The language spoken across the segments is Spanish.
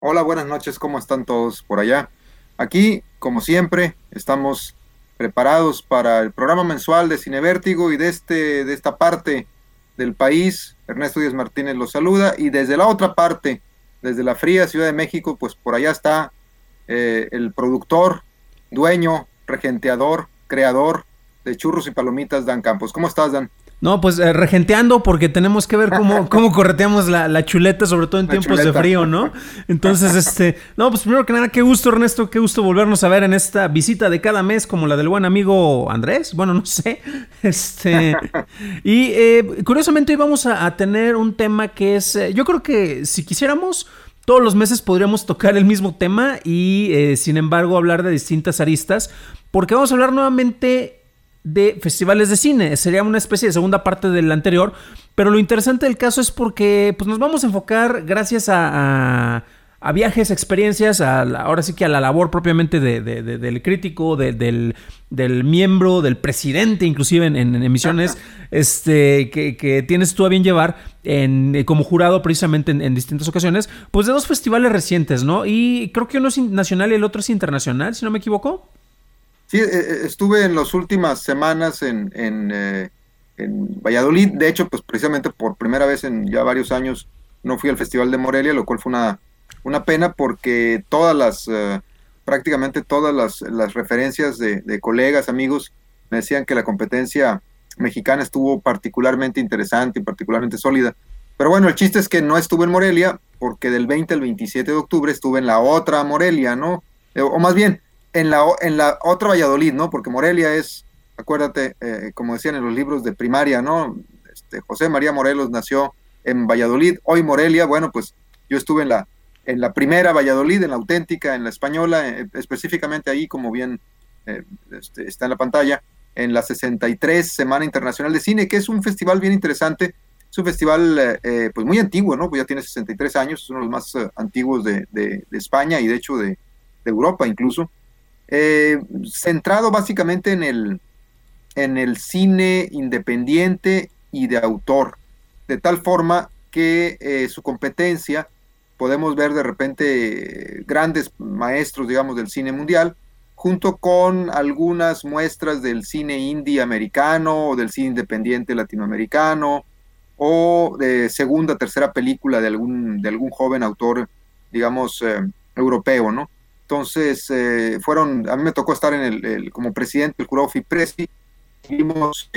Hola, buenas noches, ¿cómo están todos por allá? Aquí, como siempre, estamos preparados para el programa mensual de Cine Vértigo y de esta parte del país. Ernesto Díaz Martínez los saluda y desde la otra parte, desde la fría Ciudad de México, pues por allá está el productor, dueño, regenteador, creador de churros y palomitas, Dan Campos. ¿Cómo estás, Dan? No, pues regenteando porque tenemos que ver cómo correteamos la chuleta, sobre todo en La tiempos de chuleta. frío, ¿no? Entonces, no, pues primero que nada, qué gusto, Ernesto, qué gusto volvernos a ver en esta visita de cada mes, como la del buen amigo Andrés, bueno, no sé, y curiosamente hoy vamos a tener un tema que es, yo creo que si quisiéramos, todos los meses podríamos tocar el mismo tema y, sin embargo, hablar de distintas aristas, porque vamos a hablar nuevamente de festivales de cine. Sería una especie de segunda parte del anterior, pero lo interesante del caso es porque pues, nos vamos a enfocar gracias a viajes, experiencias, ahora sí que a la labor propiamente del crítico, del miembro, del presidente, inclusive en emisiones que tienes tú a bien llevar como jurado precisamente en distintas ocasiones, pues de dos festivales recientes, ¿no? Y creo que uno es nacional y el otro es internacional, si no me equivoco. Sí, estuve en las últimas semanas en Valladolid. De hecho, pues precisamente por primera vez en ya varios años no fui al Festival de Morelia, lo cual fue una pena porque prácticamente todas las referencias de colegas, amigos, me decían que la competencia mexicana estuvo particularmente interesante y particularmente sólida. Pero bueno, el chiste es que no estuve en Morelia porque del 20 al 27 de octubre estuve en la otra Morelia, ¿no? O más bien, en la otra Valladolid, ¿no? Porque Morelia es, acuérdate, como decían en los libros de primaria, ¿no? José María Morelos nació en Valladolid, hoy Morelia. Bueno, pues yo estuve en la primera Valladolid, en la auténtica, en la española, específicamente ahí, como bien está en la pantalla, en la 63 Semana Internacional de Cine, que es un festival bien interesante. Es un festival pues muy antiguo, ¿no? Pues ya tiene 63 años, es uno de los más antiguos de España y de hecho de Europa incluso, centrado básicamente en el cine independiente y de autor, de tal forma que su competencia podemos ver de repente grandes maestros, digamos, del cine mundial, junto con algunas muestras del cine indie americano o del cine independiente latinoamericano o de segunda, tercera película de algún joven autor, digamos, europeo, ¿no? Entonces, a mí me tocó estar como presidente del jurado FIPRESI. Vimos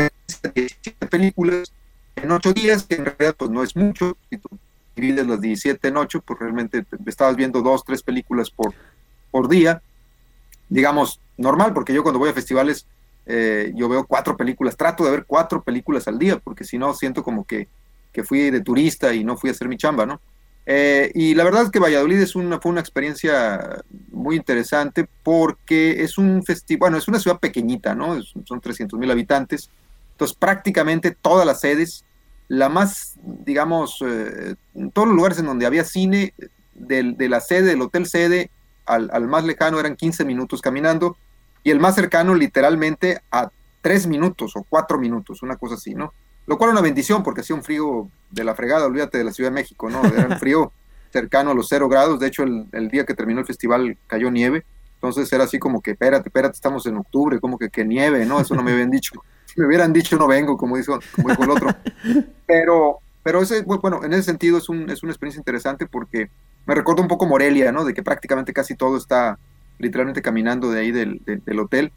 17 películas en 8 días, que en realidad pues no es mucho. Si tú divides las 17 en 8, pues realmente estabas viendo 2, 3 películas por día. Digamos, normal, porque yo cuando voy a festivales, yo veo 4 películas, trato de ver 4 películas al día, porque si no siento como que fui de turista y no fui a hacer mi chamba, ¿no? Y la verdad es que Valladolid fue una experiencia muy interesante porque es un festival, bueno, es una ciudad pequeñita, ¿no? Son 300,000 habitantes, entonces prácticamente todas las sedes, la más, digamos, en todos los lugares en donde había cine, de la sede, del hotel sede, al más lejano eran 15 minutos caminando, y el más cercano literalmente a 3 minutos o 4 minutos, una cosa así, ¿no? Lo cual era una bendición porque hacía un frío de la fregada, olvídate de la Ciudad de México, ¿no? Era un frío cercano a los 0 grados. De hecho, el día que terminó el festival cayó nieve, entonces era así como que, espérate, estamos en octubre, como que nieve, ¿no? Eso no me habían dicho. Si me hubieran dicho no vengo, como dijo el otro. Pero bueno, en ese sentido es una experiencia interesante porque me recuerda un poco Morelia, ¿no? De que prácticamente casi todo está literalmente caminando de ahí del hotel.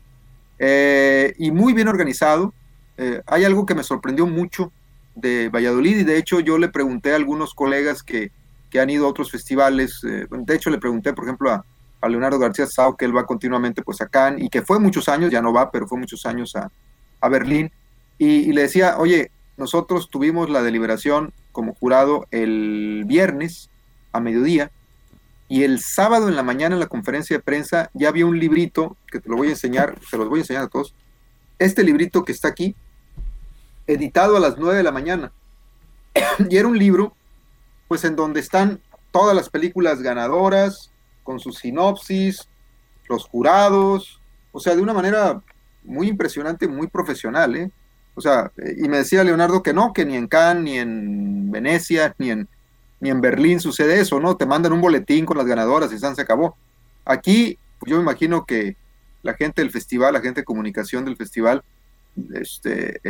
Y muy bien organizado. Hay algo que me sorprendió mucho de Valladolid y de hecho yo le pregunté a algunos colegas que han ido a otros festivales. De hecho le pregunté, por ejemplo, a Leonardo García Sao, que él va continuamente pues a Cannes y que fue muchos años, ya no va, pero fue muchos años a Berlín, y le decía, oye, nosotros tuvimos la deliberación como jurado el viernes a mediodía, y el sábado en la mañana en la conferencia de prensa ya había un librito que te lo voy a enseñar, se los voy a enseñar a todos. Este librito que está aquí, editado a las 9 de la mañana, y era un libro pues en donde están todas las películas ganadoras, con sus sinopsis, los jurados, o sea, de una manera muy impresionante, muy profesional, ¿eh? O sea, y me decía Leonardo que no, que ni en Cannes, ni en Venecia, ni en Berlín sucede eso, ¿no? Te mandan un boletín con las ganadoras y se acabó. Aquí, pues yo me imagino que la gente del festival, la gente de comunicación del festival, este,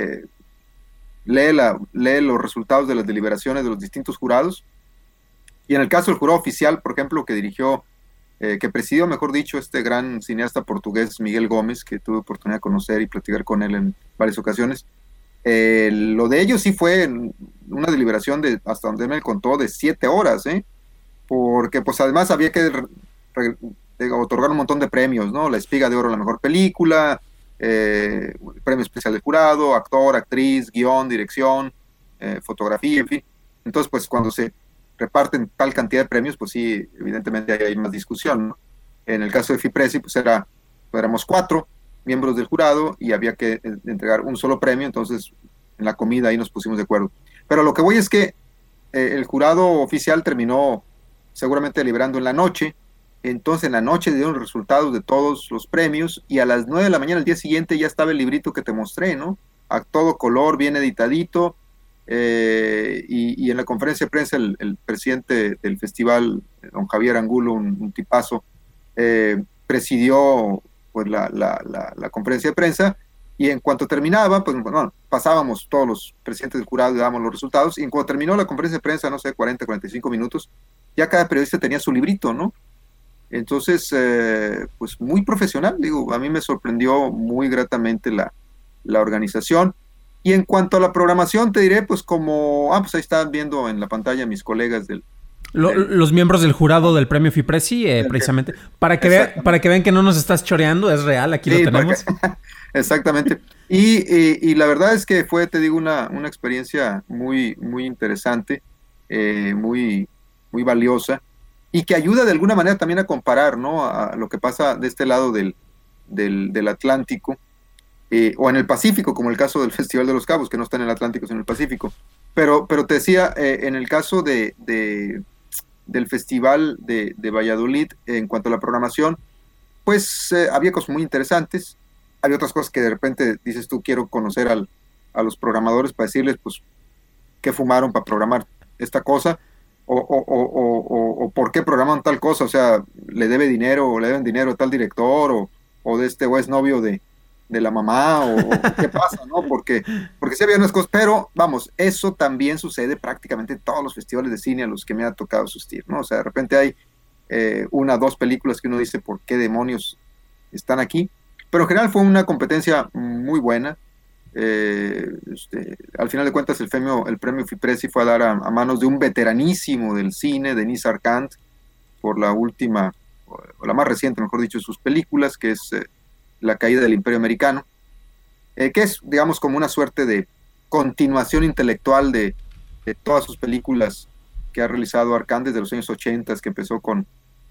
lee los resultados de las deliberaciones de los distintos jurados. Y en el caso del jurado oficial, por ejemplo, que presidió, mejor dicho, este gran cineasta portugués Miguel Gómez, que tuve oportunidad de conocer y platicar con él en varias ocasiones, lo de ellos sí fue una deliberación de, hasta donde me contó, de 7 horas, porque pues además había que otorgar un montón de premios, ¿no? La Espiga de Oro a la mejor película, premio especial de jurado, actor, actriz, guión, dirección, fotografía, en fin. Entonces, pues cuando se reparten tal cantidad de premios, pues sí, evidentemente hay más discusión, ¿no? En el caso de FIPRESI, pues éramos 4 miembros del jurado y había que entregar un solo premio, entonces en la comida ahí nos pusimos de acuerdo. Pero lo que voy es que el jurado oficial terminó seguramente deliberando en la noche, entonces en la noche dieron los resultados de todos los premios y a las 9 de la mañana del día siguiente ya estaba el librito que te mostré, ¿no? A todo color, bien editadito, y en la conferencia de prensa el presidente del festival, don Javier Angulo, un tipazo, presidió pues la conferencia de prensa, y en cuanto terminaba, pues bueno, pasábamos todos los presidentes del jurado y dábamos los resultados, y en cuanto terminó la conferencia de prensa, no sé, 40, 45 minutos, ya cada periodista tenía su librito, ¿no? Entonces, pues muy profesional, digo, a mí me sorprendió muy gratamente la organización. Y en cuanto a la programación, te diré, pues pues ahí están viendo en la pantalla mis colegas los miembros del jurado del premio FIPRESI, precisamente, para que vean que no nos estás choreando, es real, aquí sí, lo tenemos. Exactamente. Y la verdad es que fue, te digo, una experiencia muy, muy interesante, muy, muy valiosa, y que ayuda de alguna manera también a comparar, ¿no? A lo que pasa de este lado del Atlántico, o en el Pacífico, como el caso del Festival de los Cabos, que no está en el Atlántico, sino en el Pacífico. Pero te decía, en el caso del Festival de Valladolid, en cuanto a la programación, pues había cosas muy interesantes, había otras cosas que de repente dices tú, quiero conocer a los programadores para decirles, pues, qué fumaron para programar esta cosa, o por qué programaron tal cosa, o sea, le debe dinero, o le deben dinero a tal director, o de este o es novio de la mamá, o qué pasa, ¿no? Porque sí había unas cosas, pero vamos, eso también sucede prácticamente en todos los festivales de cine a los que me ha tocado asistir, ¿no? O sea, de repente hay 1 o 2 películas que uno dice, ¿por qué demonios están aquí? Pero en general fue una competencia muy buena. Al final de cuentas el premio FIPRESI fue a dar a manos de un veteranísimo del cine, Denis Arcand, por la última, o la más reciente, mejor dicho, de sus películas, que es La caída del Imperio Americano, que es, digamos, como una suerte de continuación intelectual de todas sus películas que ha realizado Arcand desde los años 80, que empezó con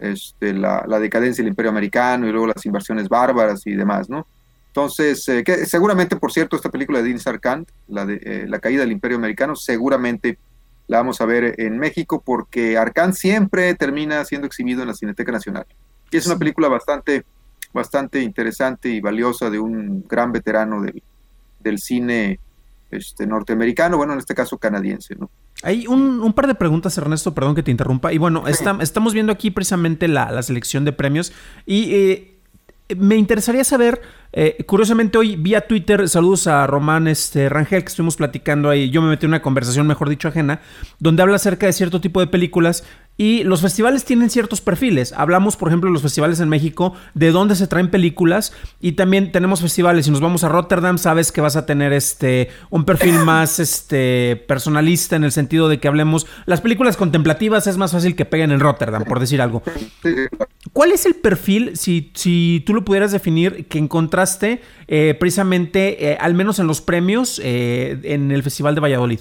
la decadencia del Imperio Americano y luego las invasiones bárbaras y demás, ¿no? Entonces, que seguramente, por cierto, esta película de Denis Arcand, La caída del Imperio Americano, seguramente la vamos a ver en México, porque Arcand siempre termina siendo exhibido en la Cineteca Nacional. Y es una película bastante interesante y valiosa de un gran veterano del cine norteamericano, bueno, en este caso canadiense, ¿no? Hay un par de preguntas, Ernesto, perdón que te interrumpa. Y bueno, sí, estamos viendo aquí precisamente la selección de premios y me interesaría saber, curiosamente hoy vía Twitter, saludos a Román Rangel, que estuvimos platicando ahí, yo me metí en una conversación, mejor dicho, ajena, donde habla acerca de cierto tipo de películas. Y los festivales tienen ciertos perfiles. Hablamos, por ejemplo, de los festivales en México, de dónde se traen películas. Y también tenemos festivales. Si nos vamos a Rotterdam, sabes que vas a tener un perfil más personalista, en el sentido de que hablemos. Las películas contemplativas es más fácil que peguen en Rotterdam, por decir algo. ¿Cuál es el perfil, si tú lo pudieras definir, que encontraste precisamente, al menos en los premios, en el Festival de Valladolid?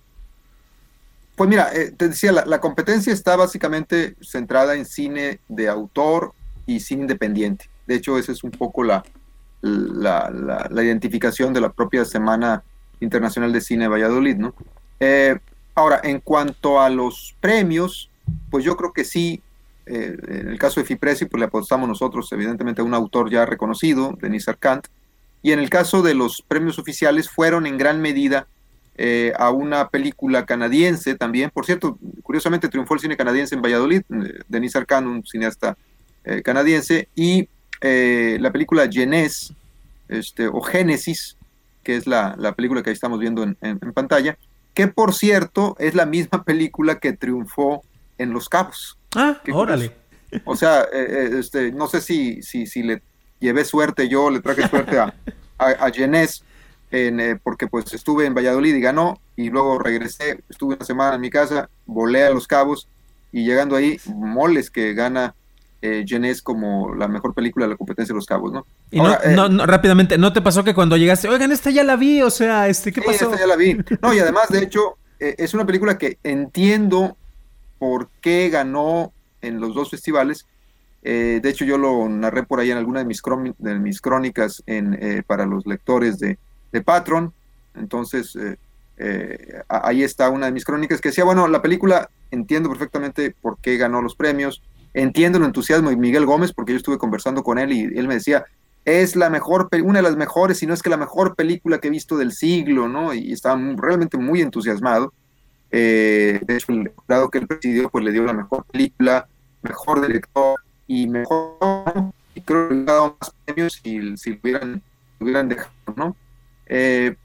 Pues mira, te decía, la competencia está básicamente centrada en cine de autor y cine independiente. De hecho, esa es un poco la identificación de la propia Semana Internacional de Cine de Valladolid, ¿no? Ahora, en cuanto a los premios, pues yo creo que sí, en el caso de FIPRESI, pues le apostamos nosotros, evidentemente, a un autor ya reconocido, Denis Arcand, y en el caso de los premios oficiales fueron en gran medida a una película canadiense también. Por cierto, curiosamente triunfó el cine canadiense en Valladolid, Denis Arcand, un cineasta canadiense, y la película Genés, o Génesis, que es la película que ahí estamos viendo en pantalla, que por cierto es la misma película que triunfó en Los Cabos. Ah, Qué curioso. órale. O sea, no sé si le llevé suerte yo, le traje suerte a Genés, porque pues estuve en Valladolid y ganó, y luego regresé, estuve una semana en mi casa, volé a Los Cabos, y llegando ahí, moles que gana Genés como la mejor película de la competencia de Los Cabos, ¿no? Y Ahora, rápidamente, ¿no te pasó que cuando llegaste, oigan, esta ya la vi? O sea, ¿qué sí, pasó? esta ya la vi. No, y además, de hecho, es una película que entiendo por qué ganó en los dos festivales. De hecho, yo lo narré por ahí en alguna de mis crónicas para los lectores de Patreon. Entonces, ahí está una de mis crónicas que decía, bueno, la película entiendo perfectamente por qué ganó los premios, entiendo el entusiasmo de Miguel Gómez, porque yo estuve conversando con él y él me decía, es una de las mejores, si no es que la mejor película que he visto del siglo, ¿no? Y estaba realmente muy entusiasmado. De hecho, el jurado que él presidió, pues le dio la mejor película, mejor director y mejor, ¿no? Y creo que le hubiera dado más premios si lo hubieran dejado, ¿no? Eh,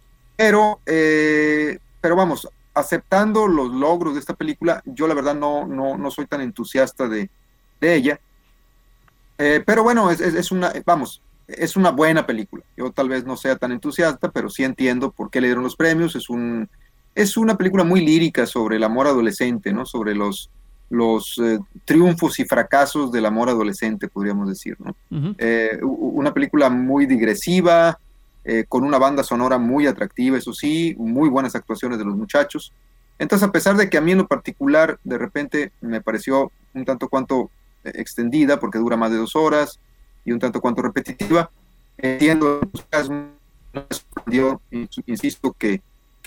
pero vamos, aceptando los logros de esta película, yo la verdad no soy tan entusiasta de ella. Pero bueno, vamos, es una buena película. Yo tal vez no sea tan entusiasta, pero sí entiendo por qué le dieron los premios. Es una película muy lírica sobre el amor adolescente, ¿no? Sobre los triunfos y fracasos del amor adolescente, podríamos decir, ¿no? Uh-huh. Una película muy digresiva, con una banda sonora muy atractiva, eso sí, muy buenas actuaciones de los muchachos. Entonces, a pesar de que a mí en lo particular de repente me pareció un tanto cuanto extendida, porque dura más de 2 horas, y un tanto cuanto repetitiva, entiendo el entusiasmo, no me sorprendió, insisto, que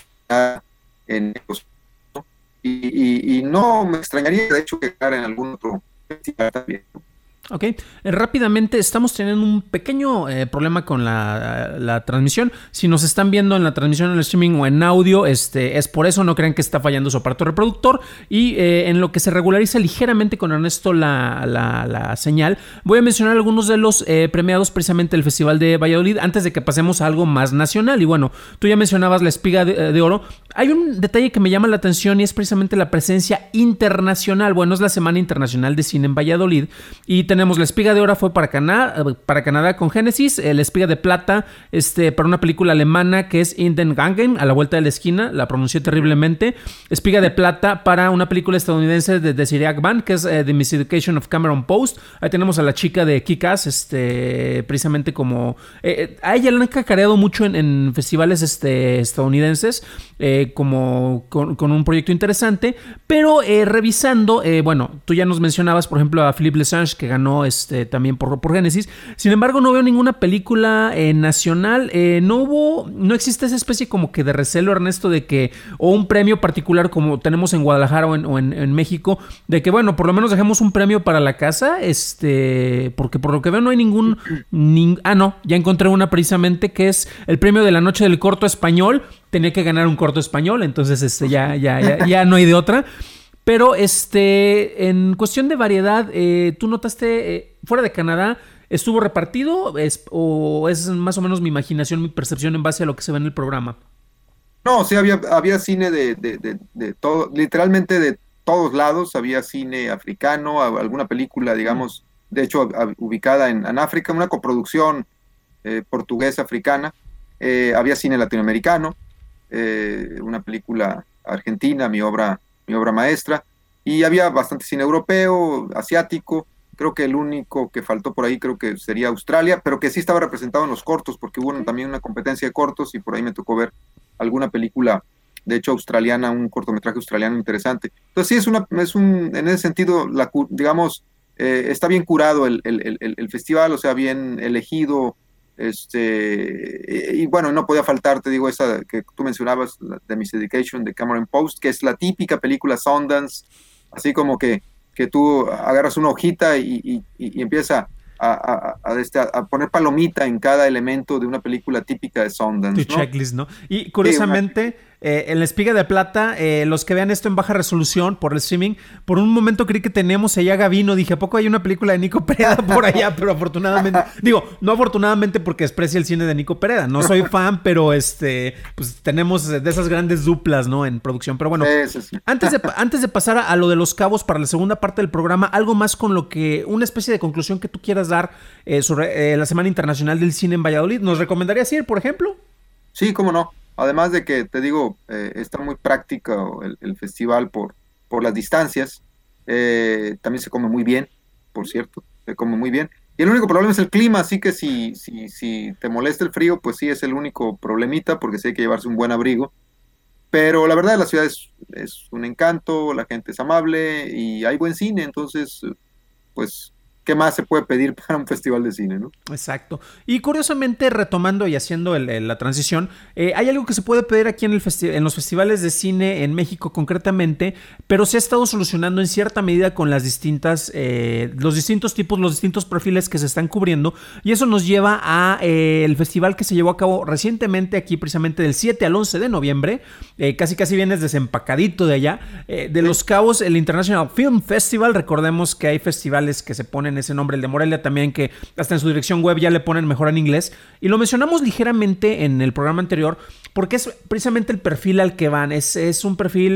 en los, ¿no? Y no me extrañaría, de hecho, que quedara en algún otro festival también, ¿no? Ok, rápidamente estamos teniendo un pequeño problema con la transmisión. Si nos están viendo en la transmisión en el streaming o en audio, es por eso, no crean que está fallando su aparato reproductor. Y en lo que se regulariza ligeramente con Ernesto la señal, voy a mencionar algunos de los premiados precisamente del Festival de Valladolid antes de que pasemos a algo más nacional. Y bueno, tú ya mencionabas la Espiga de Oro. Hay un detalle que me llama la atención y es precisamente la presencia internacional. Bueno, es la Semana Internacional de Cine en Valladolid y tenemos la Espiga de Oro fue para Canadá con Génesis, la Espiga de Plata para una película alemana que es In den Gangen, a la vuelta de la esquina, la pronuncié terriblemente. Espiga de Plata para una película estadounidense de Desiree Agban, que es The Miseducation of Cameron Post. Ahí tenemos a la chica de Kick-Ass, precisamente como... a ella la han cacareado mucho en festivales estadounidenses, como con un proyecto interesante, pero revisando, bueno, tú ya nos mencionabas, por ejemplo, a Philippe Lesage, que ganó también por Génesis. Sin embargo, no veo ninguna película nacional. No existe esa especie como que de recelo, Ernesto, de que, o un premio particular como tenemos en Guadalajara o en México, de que, bueno, por lo menos dejemos un premio para la casa, porque por lo que veo no hay no, ya encontré una precisamente que es el premio de la noche del corto español. Tenía que ganar un corto español, entonces ya no hay de otra. Pero en cuestión de variedad, ¿tú notaste fuera de Canadá estuvo repartido o es más o menos mi imaginación, mi percepción en base a lo que se ve en el programa? No, sí, había cine de todo, literalmente de todos lados. Había cine africano, alguna película, digamos, de hecho, ubicada en África, una coproducción portuguesa-africana. Había cine latinoamericano, una película argentina, mi obra maestra, y había bastante cine europeo, asiático. Creo que el único que faltó por ahí creo que sería Australia, pero que sí estaba representado en los cortos, porque hubo también una competencia de cortos y por ahí me tocó ver alguna película, de hecho australiana, un cortometraje australiano interesante. Entonces sí, en ese sentido, digamos, está bien curado el festival, o sea, bien elegido. Y bueno, no podía faltar, te digo, esa que tú mencionabas, The Miseducation de Cameron Post, que es la típica película Sundance, así como que tú agarras una hojita y empieza a poner palomita en cada elemento de una película típica de Sundance, Tu ¿no? checklist, ¿no? Y curiosamente, en la espiga de plata, los que vean esto en baja resolución por el streaming, por un momento creí que teníamos allá a Gavino. Dije, ¿a poco hay una película de Nico Pereda por allá? Pero afortunadamente, digo, no afortunadamente porque desprecia el cine de Nico Pereda. No soy fan, pero pues tenemos de esas grandes duplas, ¿no? En producción. Pero bueno, Sí. antes de pasar a lo de Los Cabos para la segunda parte del programa, algo más con lo que, una especie de conclusión que tú quieras dar sobre la Semana Internacional del Cine en Valladolid. ¿Nos recomendarías ir, por ejemplo? Sí, cómo no. Además de que, te digo, está muy práctico el festival por las distancias. También se come muy bien, por cierto, se come muy bien. Y el único problema es el clima, así que si te molesta el frío, pues sí es el único problemita, porque sí hay que llevarse un buen abrigo. Pero la verdad, la ciudad es un encanto, la gente es amable y hay buen cine, entonces, pues, ¿qué más se puede pedir para un festival de cine, no? Exacto. Y curiosamente, retomando y haciendo la transición, hay algo que se puede pedir aquí en los festivales de cine en México concretamente, pero se ha estado solucionando en cierta medida con los distintos tipos, los distintos perfiles que se están cubriendo, y eso nos lleva a el festival que se llevó a cabo recientemente aquí, precisamente del 7 al 11 de noviembre, casi vienes desempacadito de allá, de Los Cabos, el International Film Festival. Recordemos que hay festivales que se ponen ese nombre, el de Morelia también, que hasta en su dirección web ya le ponen mejor en inglés, y lo mencionamos ligeramente en el programa anterior porque es precisamente el perfil al que van, es un perfil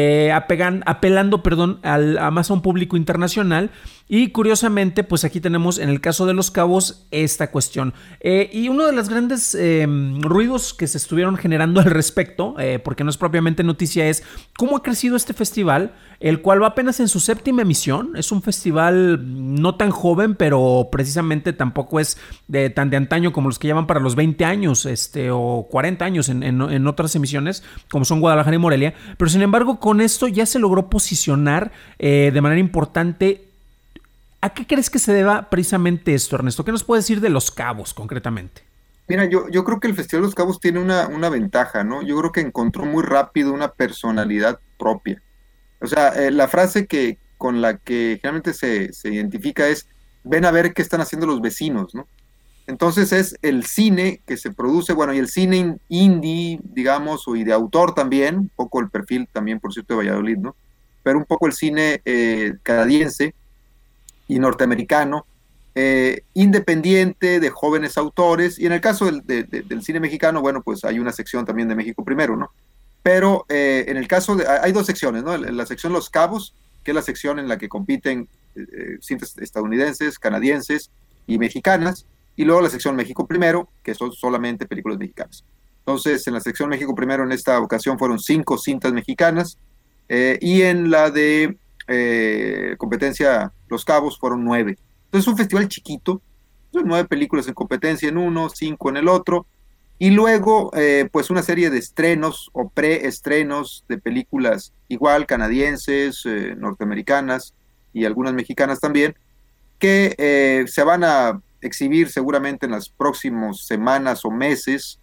apelando, a más a un público internacional. Y curiosamente, pues aquí tenemos en el caso de Los Cabos esta cuestión. Y uno de los grandes ruidos que se estuvieron generando al respecto, porque no es propiamente noticia, es cómo ha crecido este festival, el cual va apenas en su 7ª emisión. Es un festival no tan joven, pero precisamente tampoco es tan de antaño como los que llaman para los 20 años o 40 años en otras emisiones, como son Guadalajara y Morelia. Pero sin embargo, con esto ya se logró posicionar de manera importante. ¿A qué crees que se deba precisamente esto, Ernesto? ¿Qué nos puedes decir de Los Cabos concretamente? Mira, yo creo que el Festival de los Cabos tiene una ventaja, ¿no? Yo creo que encontró muy rápido una personalidad propia. O sea, la frase con la que generalmente se identifica es, ven a ver qué están haciendo los vecinos, ¿no? Entonces es el cine que se produce, bueno, y el cine indie, digamos, y de autor también, un poco el perfil también, por cierto, de Valladolid, ¿no? Pero un poco el cine canadiense y norteamericano, independiente, de jóvenes autores, y en el caso del cine mexicano, bueno, pues hay una sección también de México Primero, ¿no? Pero en el caso hay dos secciones, ¿no? La sección Los Cabos, que es la sección en la que compiten cines estadounidenses, canadienses y mexicanas, y luego la sección México Primero, que son solamente películas mexicanas. Entonces, en la sección México Primero, en esta ocasión fueron 5 cintas mexicanas, y en la de competencia Los Cabos fueron 9. Entonces es un festival chiquito, son 9 películas en competencia en uno, 5 en el otro, y luego pues una serie de estrenos o preestrenos de películas igual canadienses, norteamericanas y algunas mexicanas también, que se van a exhibir seguramente en las próximas semanas o meses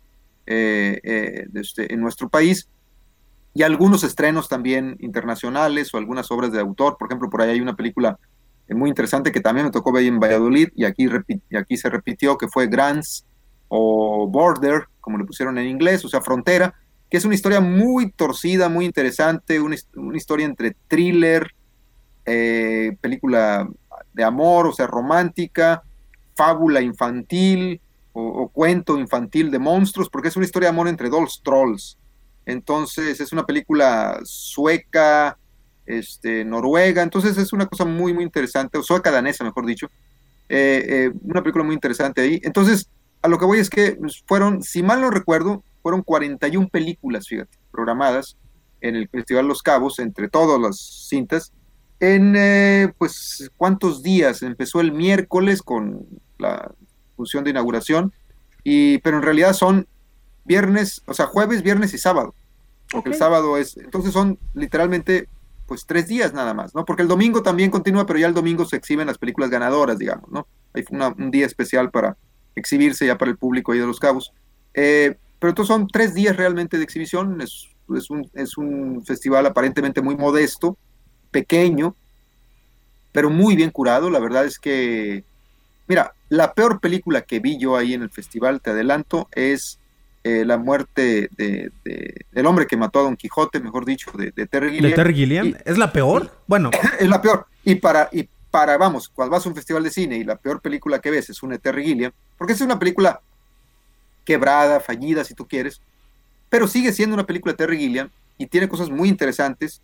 en nuestro país, y algunos estrenos también internacionales o algunas obras de autor. Por ejemplo, por ahí hay una película muy interesante que también me tocó ver en Valladolid y aquí se repitió, que fue Grants o Border, como le pusieron en inglés, o sea, Frontera, que es una historia muy torcida, muy interesante, una historia entre thriller, película de amor, o sea, romántica, fábula infantil o cuento infantil de monstruos, porque es una historia de amor entre dos trolls. Entonces es una película sueca, noruega, entonces es una cosa muy, muy interesante, o sueca danesa, mejor dicho, una película muy interesante ahí. Entonces, a lo que voy es que fueron, si mal no recuerdo, fueron 41 películas, fíjate, programadas en el Festival Los Cabos, entre todas las cintas, en, pues, ¿cuántos días? Empezó el miércoles con la función de inauguración, pero en realidad son viernes, o sea, jueves, viernes y sábado, porque el Ok. sábado entonces son literalmente pues 3 días nada más, ¿no? Porque el domingo también continúa, pero ya el domingo se exhiben las películas ganadoras, digamos, ¿no? Hay un día especial para exhibirse ya para el público ahí de Los Cabos. Pero entonces son 3 días realmente de exhibición, es un festival aparentemente muy modesto, pequeño, pero muy bien curado. La verdad es que, mira, la peor película que vi yo ahí en el festival, te adelanto, es la muerte del hombre que mató a Don Quijote, mejor dicho, de Terry ¿De Gilliam. Terry Gilliam? ¿Es la peor? Bueno. Es la peor. Vamos, cuando vas a un festival de cine y la peor película que ves es una de Terry Gilliam, porque es una película quebrada, fallida, si tú quieres, pero sigue siendo una película de Terry Gilliam y tiene cosas muy interesantes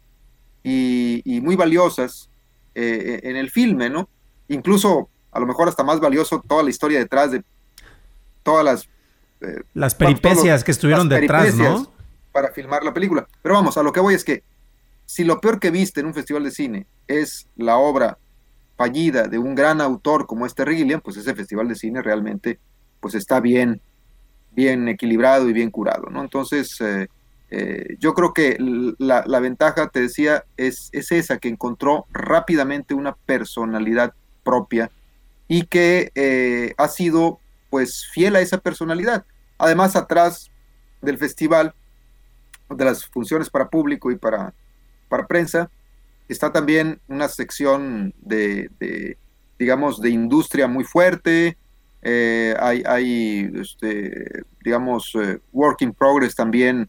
y muy valiosas en el filme, ¿no? Incluso, a lo mejor hasta más valioso toda la historia detrás de todas las peripecias que estuvieron detrás, ¿no? Para filmar la película. Pero vamos, a lo que voy es que si lo peor que viste en un festival de cine es la obra fallida de un gran autor como este Terry Gilliam, pues ese festival de cine realmente pues está bien equilibrado y bien curado, ¿no? Entonces, yo creo que la ventaja, te decía, es esa, que encontró rápidamente una personalidad propia y que ha sido pues fiel a esa personalidad. Además, atrás del festival, de las funciones para público y para prensa, está también una sección digamos, de industria muy fuerte. Hay digamos, work in progress también,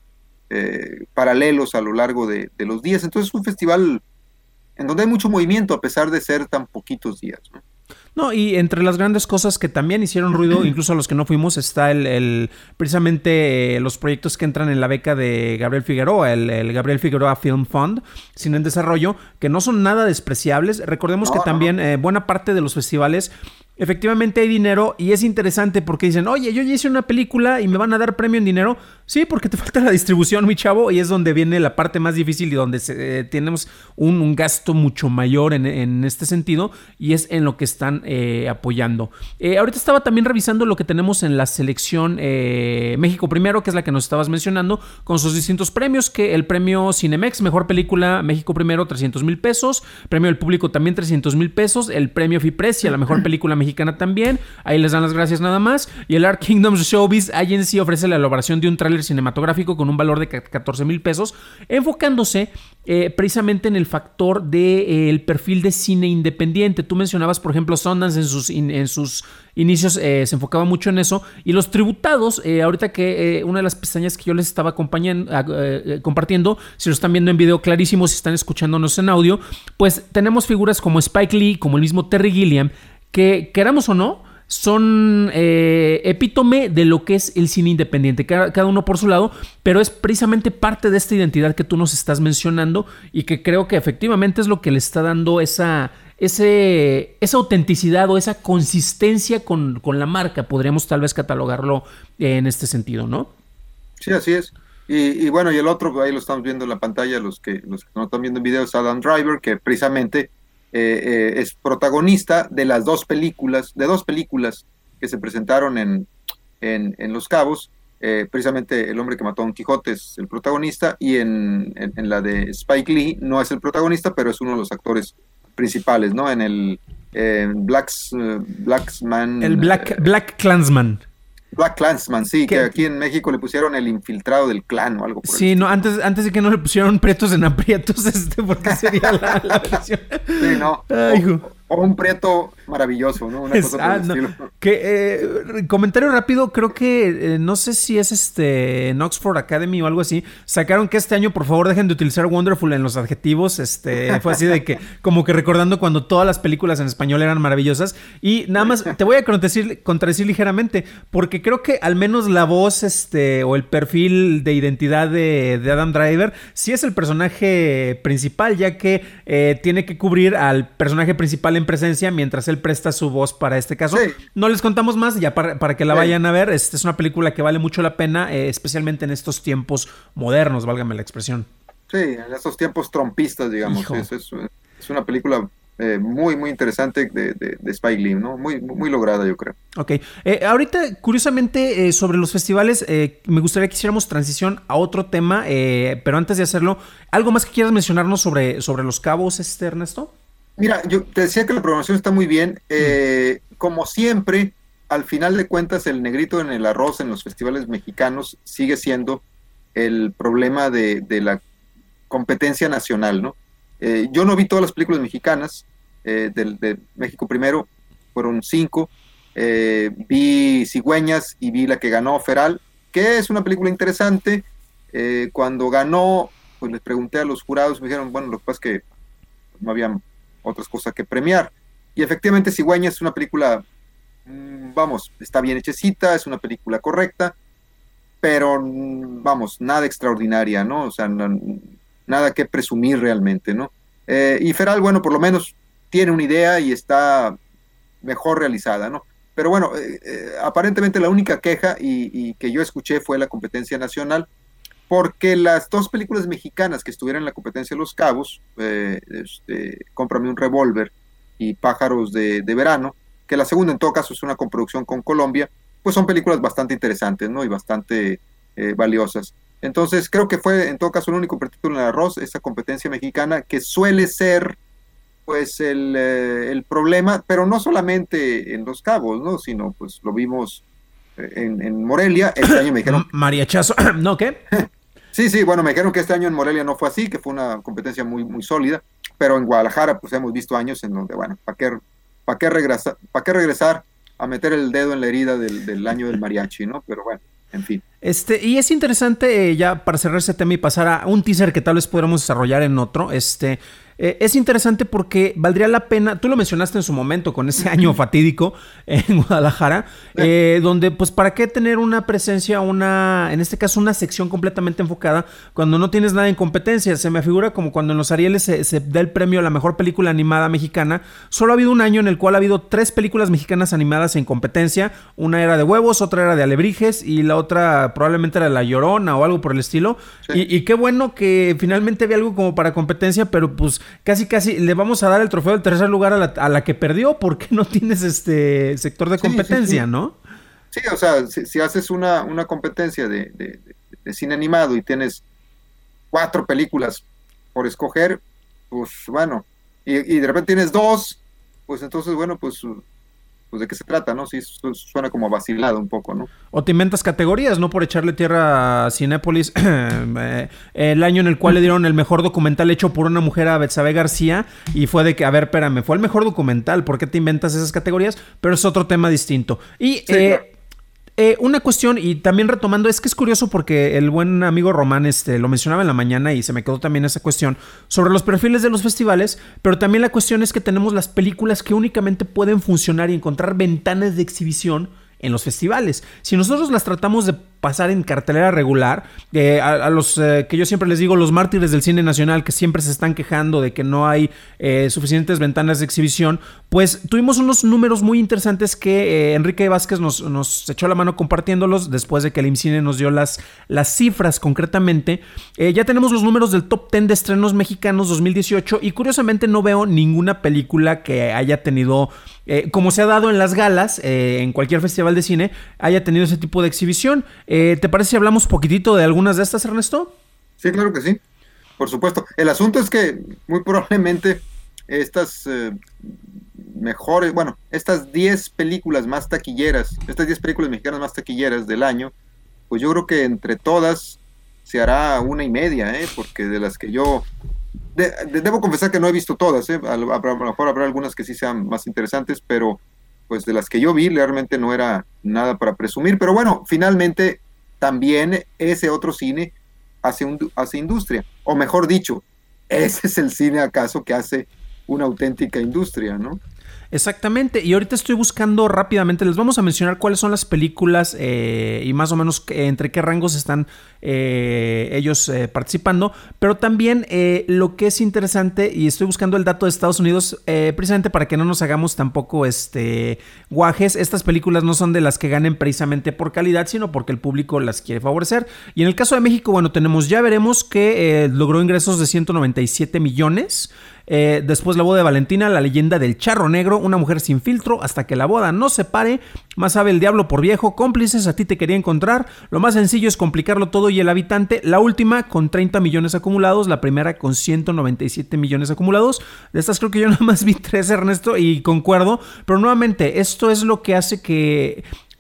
paralelos a lo largo de los días. Entonces es un festival en donde hay mucho movimiento a pesar de ser tan poquitos días, ¿no? No, y entre las grandes cosas que también hicieron ruido, incluso a los que no fuimos, está precisamente los proyectos que entran en la beca de Gabriel Figueroa, el Gabriel Figueroa Film Fund, Cine en Desarrollo, que no son nada despreciables. Recordemos que también buena parte de los festivales, efectivamente hay dinero, y es interesante porque dicen, oye, yo ya hice una película y me van a dar premio en dinero. Sí, porque te falta la distribución, mi chavo, y es donde viene la parte más difícil y donde tenemos un gasto mucho mayor en este sentido, y es en lo que están apoyando. Ahorita estaba también revisando lo que tenemos en la selección México Primero, que es la que nos estabas mencionando, con sus distintos premios, que el premio Cinemex, Mejor Película México Primero, 300,000 pesos, premio del público también 300,000 pesos, el premio FIPRESI a la Mejor Película Mexicana también, ahí les dan las gracias nada más, y el Art Kingdoms Showbiz Agency ofrece la elaboración de un tráiler cinematográfico con un valor de 14,000 pesos, enfocándose precisamente en el factor del perfil de cine independiente. Tú mencionabas, por ejemplo, Sundance en sus inicios se enfocaba mucho en eso, y los tributados, ahorita que una de las pestañas que yo les estaba compartiendo, si lo están viendo en video clarísimo, si están escuchándonos en audio, pues tenemos figuras como Spike Lee, como el mismo Terry Gilliam, que queramos o no, son epítome de lo que es el cine independiente, cada uno por su lado, pero es precisamente parte de esta identidad que tú nos estás mencionando, y que creo que efectivamente es lo que le está dando esa autenticidad o esa consistencia con la marca. Podríamos tal vez catalogarlo en este sentido, ¿no? Sí, así es. Y bueno, y el otro, ahí lo estamos viendo en la pantalla, los que no están viendo en video, es Adam Driver, que precisamente es protagonista de dos películas que se presentaron en Los Cabos. Precisamente El hombre que mató a Don Quijote es el protagonista, y en la de Spike Lee no es el protagonista, pero es uno de los actores principales, ¿no? En el Blacksman. El Black Klansman. Black Klansman, sí, que aquí en México le pusieron el infiltrado del clan o algo por sí, no, antes de que no le pusieron pretos en aprietos, porque sería la versión. Sí, no. O un prieto maravilloso, ¿no? Una cosa por el estilo. Comentario rápido, creo que no sé si es en Oxford Academy o algo así, sacaron que este año, por favor, dejen de utilizar wonderful en los adjetivos. Fue así de que, como que recordando cuando todas las películas en español eran maravillosas. Y nada más te voy a contradecir ligeramente, porque creo que al menos la voz o el perfil de identidad de Adam Driver sí es el personaje principal, ya que tiene que cubrir al personaje principal en presencia mientras él presta su voz para este caso. Sí. No les contamos más, ya para que la vayan a ver. Es una película que vale mucho la pena, especialmente en estos tiempos modernos, válgame la expresión. Sí, en estos tiempos trompistas, digamos. Es una película muy, muy interesante de Spike Lee, ¿no? Muy, muy lograda, yo creo. Ok. Ahorita, curiosamente, sobre los festivales, me gustaría que hiciéramos transición a otro tema, pero antes de hacerlo, ¿algo más que quieras mencionarnos sobre Los Cabos, Ernesto? Mira, yo te decía que la programación está muy bien. Como siempre, al final de cuentas, el negrito en el arroz en los festivales mexicanos sigue siendo el problema de la competencia nacional, ¿no? Yo no vi todas las películas mexicanas de México Primero, fueron 5. Vi Cigüeñas y vi la que ganó, Feral. que es una película interesante. Cuando ganó, pues les pregunté a los jurados, me dijeron, bueno, lo que pasa es que no había otras cosas que premiar. Y efectivamente Cigüeña es una película, vamos, está bien hechecita, es una película correcta, pero vamos, nada extraordinaria, ¿no? O sea, nada que presumir realmente, ¿no? Y Feral, bueno, por lo menos tiene una idea y está mejor realizada, ¿no? Pero bueno, aparentemente la única queja y que yo escuché fue la competencia nacional, porque las dos películas mexicanas que estuvieron en la competencia de Los Cabos, Cómprame un revólver y Pájaros de Verano, que la segunda en todo caso es una coproducción con Colombia, pues son películas bastante interesantes, ¿no? Y bastante valiosas. Entonces creo que fue en todo caso el único pretítulo en el arroz, esa competencia mexicana, que suele ser pues el problema, pero no solamente en Los Cabos, ¿no? Sino pues lo vimos en Morelia. Este año me dijeron... Mariachazo, ¿no qué? Sí, sí, bueno, me dijeron que este año en Morelia no fue así, que fue una competencia muy, muy sólida, pero en Guadalajara pues hemos visto años en donde, bueno, ¿para qué regresar a meter el dedo en la herida del año del mariachi, ¿no? Pero bueno, en fin. Y es interesante, ya para cerrar ese tema y pasar a un teaser que tal vez podamos desarrollar en otro, es interesante porque valdría la pena, tú lo mencionaste en su momento con ese año fatídico en Guadalajara, donde pues para qué tener una presencia, en este caso una sección completamente enfocada cuando no tienes nada en competencia. Se me figura como cuando en los Arieles se da el premio a la mejor película animada mexicana. Solo ha habido un año en el cual ha habido 3 películas mexicanas animadas en competencia. Una era de Huevos, otra era de Alebrijes y la otra probablemente era La Llorona o algo por el estilo. Sí. Y qué bueno que finalmente había algo como para competencia, pero pues casi le vamos a dar el trofeo del tercer lugar a la que perdió porque no tienes sector de competencia, sí. ¿No? Sí, o sea, si haces una competencia de cine animado y tienes 4 películas por escoger, pues bueno, y de repente tienes 2, pues entonces, bueno, pues ¿de qué se trata, no? Sí, suena como vacilado un poco, ¿no? O te inventas categorías, ¿no? Por echarle tierra a Cinépolis, el año en el cual le dieron el mejor documental hecho por una mujer a Betsabe García, y fue de que, a ver, espérame, fue el mejor documental, ¿por qué te inventas esas categorías? Pero es otro tema distinto. Y sí, claro. Una cuestión, y también retomando, es que es curioso porque el buen amigo Román lo mencionaba en la mañana y se me quedó también esa cuestión sobre los perfiles de los festivales, pero también la cuestión es que tenemos las películas que únicamente pueden funcionar y encontrar ventanas de exhibición en los festivales. Si nosotros las tratamos de pasar en cartelera regular, a los que yo siempre les digo, los mártires del cine nacional que siempre se están quejando de que no hay suficientes ventanas de exhibición, pues tuvimos unos números muy interesantes que Enrique Vázquez nos echó la mano compartiéndolos después de que el IMCINE nos dio las cifras concretamente. Ya tenemos los números del top 10 de estrenos mexicanos 2018 y curiosamente no veo ninguna película que haya tenido, como se ha dado en las galas, en cualquier festival de cine, haya tenido ese tipo de exhibición. ¿Te parece si hablamos poquitito de algunas de estas, Ernesto? Sí, claro que sí, por supuesto. El asunto es que muy probablemente estas estas 10 películas más taquilleras, estas 10 películas mexicanas más taquilleras del año, pues yo creo que entre todas se hará 1.5, porque de las que yo... debo confesar que no he visto todas, a lo mejor habrá algunas que sí sean más interesantes, pero pues de las que yo vi realmente no era nada para presumir, pero bueno, finalmente también ese otro cine hace industria, o mejor dicho, ese es el cine acaso que hace una auténtica industria, ¿no? Exactamente, y ahorita estoy buscando rápidamente, les vamos a mencionar cuáles son las películas y más o menos entre qué rangos están ellos participando, pero también lo que es interesante, y estoy buscando el dato de Estados Unidos precisamente para que no nos hagamos tampoco guajes. Estas películas no son de las que ganen precisamente por calidad, sino porque el público las quiere favorecer, y en el caso de México, bueno, tenemos Ya Veremos, que logró ingresos de 197 millones. Después La boda de Valentina, La leyenda del charro negro, Una mujer sin filtro, Hasta que la boda no se pare, Más sabe el diablo por viejo, Cómplices, A ti te quería encontrar, Lo más sencillo es complicarlo todo y El habitante, la última con 30 millones acumulados, la primera con 197 millones acumulados. De estas creo que yo nada más vi 3, Ernesto, y concuerdo, pero nuevamente esto es lo que hace que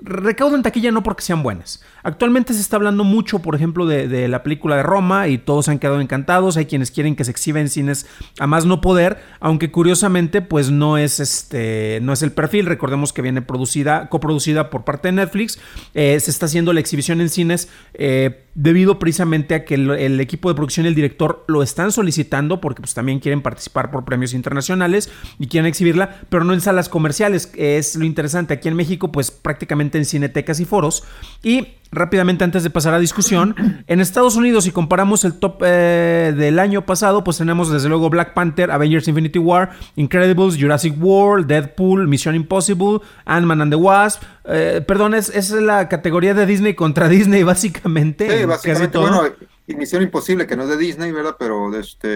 recaudan taquilla no porque sean buenas. Actualmente se está hablando mucho, por ejemplo, de la película de Roma y todos han quedado encantados. Hay quienes quieren que se exhiba en cines a más no poder, aunque curiosamente pues no es el perfil. Recordemos que viene coproducida por parte de Netflix. Se está haciendo la exhibición en cines debido precisamente a que el equipo de producción y el director lo están solicitando porque pues también quieren participar por premios internacionales y quieren exhibirla, pero no en salas comerciales. Es lo interesante. Aquí en México pues prácticamente en cinetecas y foros. Y rápidamente, antes de pasar a discusión, en Estados Unidos, si comparamos el top del año pasado, pues tenemos desde luego Black Panther, Avengers Infinity War, Incredibles, Jurassic World, Deadpool, Mission Impossible, Ant-Man and the Wasp. Es la categoría de Disney contra Disney, básicamente. Sí, básicamente, casi todo. Bueno, y Misión Imposible, que no es de Disney, ¿verdad? Pero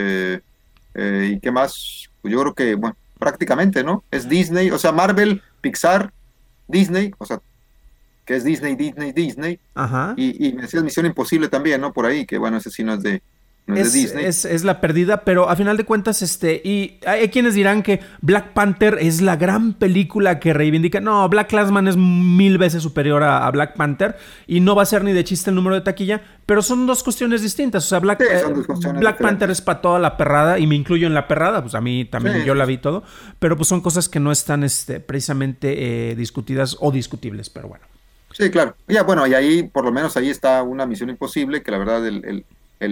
¿y qué más? Pues yo creo que, bueno, prácticamente, ¿no? Es Disney, o sea, Marvel, Pixar, Disney, o sea, que es Disney. Ajá. Y me decías Misión Imposible también, ¿no? Por ahí, que bueno, ese sí no es de Disney. Es la perdida, pero a final de cuentas, y hay quienes dirán que Black Panther es la gran película que reivindica. No, Black Klansman es 1000 veces superior a Black Panther y no va a ser ni de chiste el número de taquilla, pero son dos cuestiones distintas. O sea, Black Panther es para toda la perrada y me incluyo en la perrada, pues a mí también yo la vi todo, pero pues son cosas que no están precisamente discutidas o discutibles, pero bueno. Sí, claro. Ya, bueno, y ahí, por lo menos ahí está una Misión Imposible, que la verdad el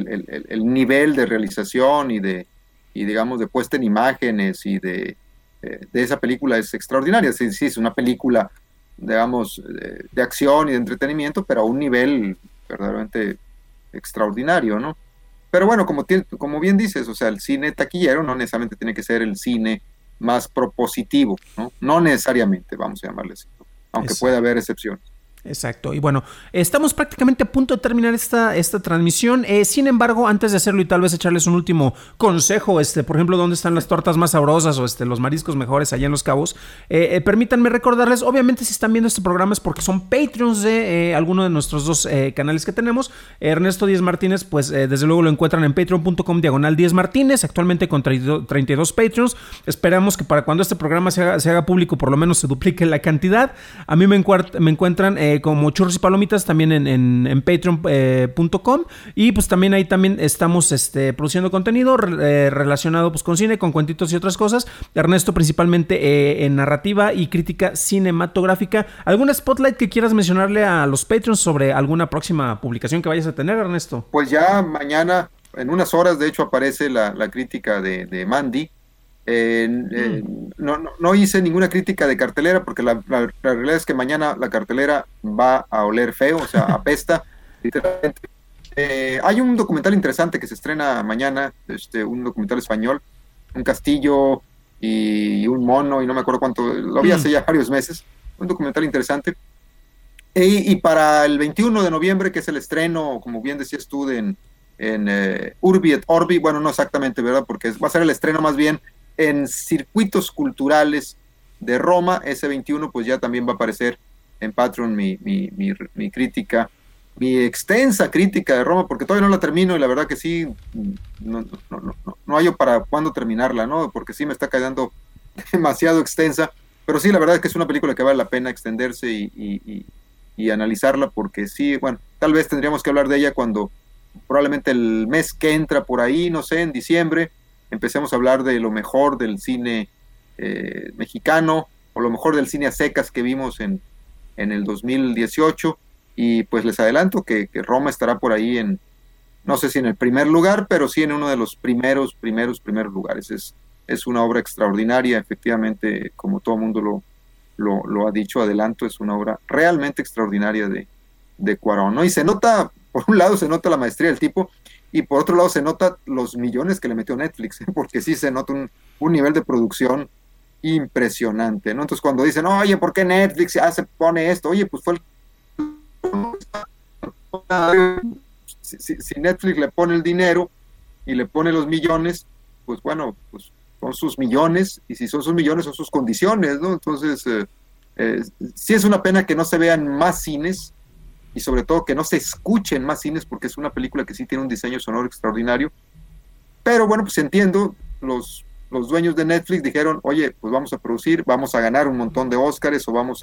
nivel de realización y digamos de puesta en imágenes y de esa película es extraordinaria. Sí, es una película, digamos, de acción y de entretenimiento, pero a un nivel verdaderamente extraordinario, ¿no? Pero bueno, como bien dices, o sea, el cine taquillero no necesariamente tiene que ser el cine más propositivo, ¿no? No necesariamente, vamos a llamarle así, ¿no? Aunque pueda haber excepciones. Exacto, y bueno, estamos prácticamente a punto de terminar esta transmisión. Sin embargo, antes de hacerlo y tal vez echarles un último consejo, por ejemplo, dónde están las tortas más sabrosas o los mariscos mejores allá en Los Cabos, permítanme recordarles, obviamente si están viendo este programa es porque son Patreons de alguno de nuestros dos canales que tenemos. Ernesto Díez Martínez, pues desde luego lo encuentran en patreon.com/Díez Martínez, actualmente con 32 Patreons. Esperamos que para cuando este programa se haga público por lo menos se duplique la cantidad. A mí me encuentran como Churros y Palomitas también en patreon.com y pues también ahí también estamos produciendo contenido relacionado pues con cine, con cuentitos y otras cosas. Ernesto principalmente en narrativa y crítica cinematográfica. ¿Algún spotlight que quieras mencionarle a los Patreons sobre alguna próxima publicación que vayas a tener, Ernesto? Pues ya mañana, en unas horas de hecho aparece la crítica de Mandy. No hice ninguna crítica de cartelera porque la realidad es que mañana la cartelera va a oler feo, o sea, apesta literalmente. Hay un documental interesante que se estrena mañana, un documental español, un castillo y un mono y no me acuerdo cuánto, lo vi hace ya varios meses, un documental interesante. Y para el 21 de noviembre, que es el estreno, como bien decías tú, en Urbi et Orbi, bueno, no exactamente, ¿verdad? Porque va a ser el estreno más bien en circuitos culturales de Roma. Ese 21 pues ya también va a aparecer en Patreon mi crítica, mi extensa crítica de Roma, porque todavía no la termino y la verdad que sí, no hallo para cuándo terminarla, ¿no? Porque sí me está quedando demasiado extensa, pero sí, la verdad es que es una película que vale la pena extenderse y analizarla, porque sí, bueno, tal vez tendríamos que hablar de ella cuando probablemente el mes que entra por ahí, no sé, en diciembre, empecemos a hablar de lo mejor del cine mexicano o lo mejor del cine a secas que vimos en el 2018 y pues les adelanto que Roma estará por ahí no sé si en el primer lugar, pero sí en uno de los primeros lugares. Es una obra extraordinaria, efectivamente, como todo el mundo lo ha dicho, adelanto, es una obra realmente extraordinaria de Cuarón, ¿no? Y se nota, por un lado se nota la maestría del tipo, y por otro lado se nota los millones que le metió Netflix, porque sí se nota un nivel de producción impresionante, ¿no? Entonces cuando dicen, oye, ¿por qué Netflix ya se pone esto? Oye, pues fue si Netflix le pone el dinero y le pone los millones, pues bueno, pues son sus millones, y si son sus millones son sus condiciones, ¿no? Entonces sí es una pena que no se vean más cines, y sobre todo que no se escuchen más cines, porque es una película que sí tiene un diseño sonoro extraordinario. Pero bueno, pues entiendo, los dueños de Netflix dijeron, oye, pues vamos a producir, vamos a ganar un montón de Óscares o vamos a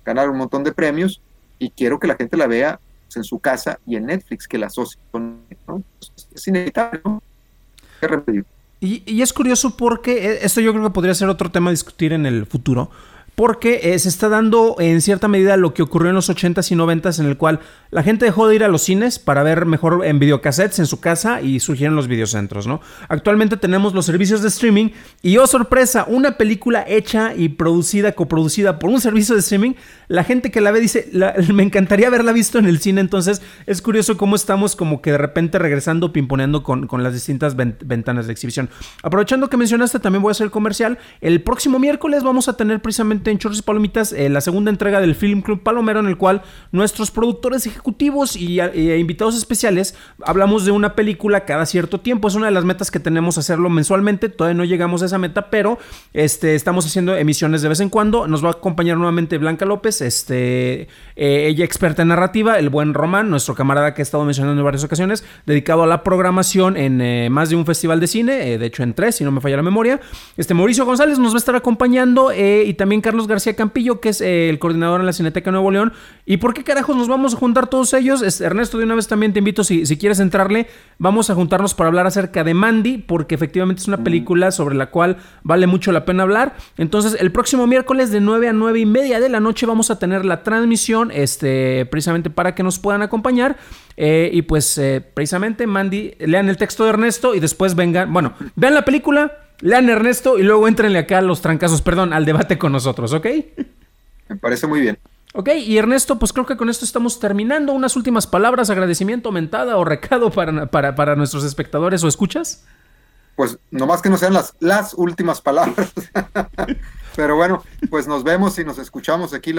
ganar un montón de premios y quiero que la gente la vea pues, en su casa y en Netflix, que la asocie con, ¿no? Es inevitable, ¿no? ¿Qué remedio? Y es curioso porque esto yo creo que podría ser otro tema a discutir en el futuro. Porque se está dando en cierta medida lo que ocurrió en los 80s y 90s, en el cual la gente dejó de ir a los cines para ver mejor en videocassettes en su casa y surgieron los videocentros, ¿no? Actualmente tenemos los servicios de streaming y, oh sorpresa, una película hecha y producida, coproducida por un servicio de streaming, la gente que la ve dice, me encantaría haberla visto en el cine. Entonces es curioso cómo estamos como que de repente regresando, pimponeando con las distintas ventanas de exhibición. Aprovechando que mencionaste, también voy a hacer el comercial. El próximo miércoles vamos a tener precisamente en Churros y Palomitas la segunda entrega del Film Club Palomero, en el cual nuestros productores ejecutivos y invitados especiales hablamos de una película cada cierto tiempo. Es una de las metas que tenemos, hacerlo mensualmente. Todavía no llegamos a esa meta, pero estamos haciendo emisiones de vez en cuando. Nos va a acompañar nuevamente Blanca López, ella experta en narrativa, el buen Román, nuestro camarada que he estado mencionando en varias ocasiones, dedicado a la programación en más de un festival de cine, de hecho en 3, si no me falla la memoria. Mauricio González nos va a estar acompañando, y también Carlos García Campillo, que es el coordinador en la Cineteca Nuevo León. ¿Y por qué carajos nos vamos a juntar todos ellos? Ernesto, de una vez también te invito, si quieres entrarle, vamos a juntarnos para hablar acerca de Mandy, porque efectivamente es una película sobre la cual vale mucho la pena hablar. Entonces, el próximo miércoles de 9 a 9 y media de la noche vamos a tener la transmisión, precisamente para que nos puedan acompañar. Y pues, precisamente, Mandy, lean el texto de Ernesto y después vean la película, lean Ernesto y luego éntrenle acá a los trancazos, al debate con nosotros, ¿ok? Me parece muy bien. Ok, y Ernesto, pues creo que con esto estamos terminando. Unas últimas palabras, agradecimiento, mentada o recado para nuestros espectadores o escuchas. Pues nomás que no sean las últimas palabras. Pero bueno, pues nos vemos y nos escuchamos aquí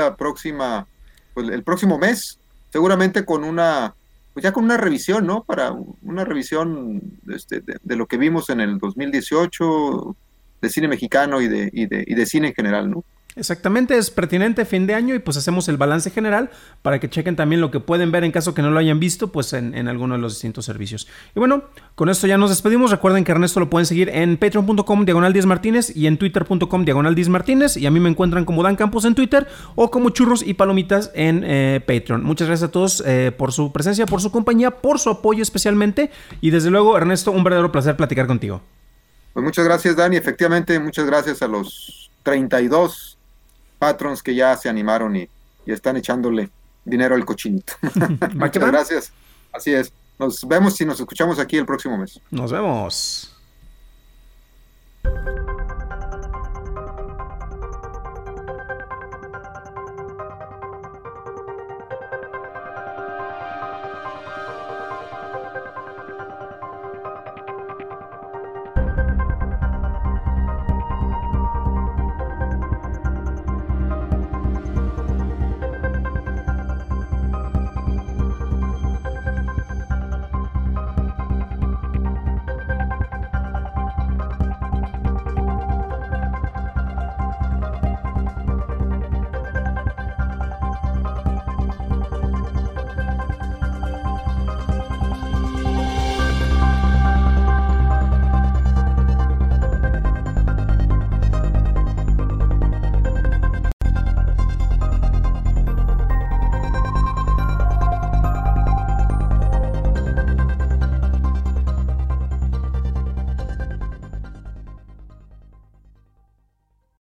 el próximo mes, seguramente con una revisión, ¿no? Para una revisión de lo que vimos en el 2018 de cine mexicano y de cine en general, ¿no? Exactamente, es pertinente fin de año y pues hacemos el balance general para que chequen también lo que pueden ver en caso que no lo hayan visto pues en alguno de los distintos servicios. Y bueno, con esto ya nos despedimos. Recuerden que Ernesto lo pueden seguir en patreon.com/Díaz-Martínez y en twitter.com/Díaz-Martínez, y a mí me encuentran como Dan Campos en Twitter o como Churros y Palomitas en Patreon. Muchas gracias a todos por su presencia, por su compañía, por su apoyo especialmente, y desde luego, Ernesto, un verdadero placer platicar contigo. Pues muchas gracias, Dani. Efectivamente, muchas gracias a los 32 patrons que ya se animaron y están echándole dinero al cochinito. Muchas gracias. Así es. Nos vemos y nos escuchamos aquí el próximo mes. Nos vemos.